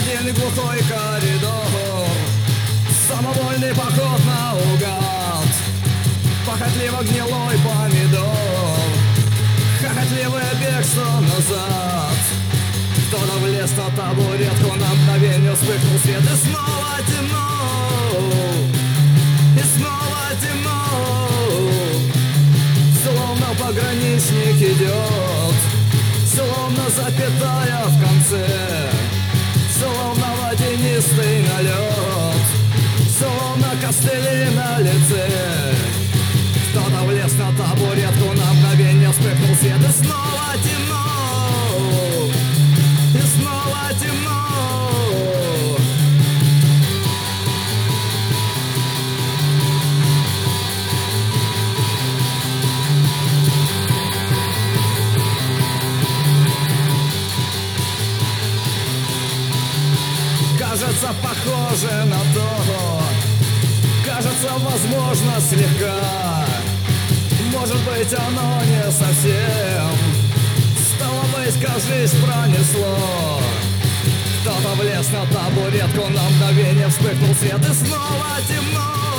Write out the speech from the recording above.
один глухой коридор, самовольный поход наугад, похотливо гнилой помидор, хохотливое бегство назад. Кто-то влез на табуретку, на мгновение вспыхнул свет, и снова темно, и снова темно. Словно пограничник идет, словно запятая в конце, словно водянистый налет, словно костыли на лице. Кто-то влез на табуретку, на мгновение вспыхнул свет, и снова темно, и снова темно. Кажется, похоже на то, кажется, возможно, слегка. Может быть, оно не совсем. Стало быть, кажись, пронесло. Кто-то влез на табуретку, на мгновение вспыхнул свет, и снова темно,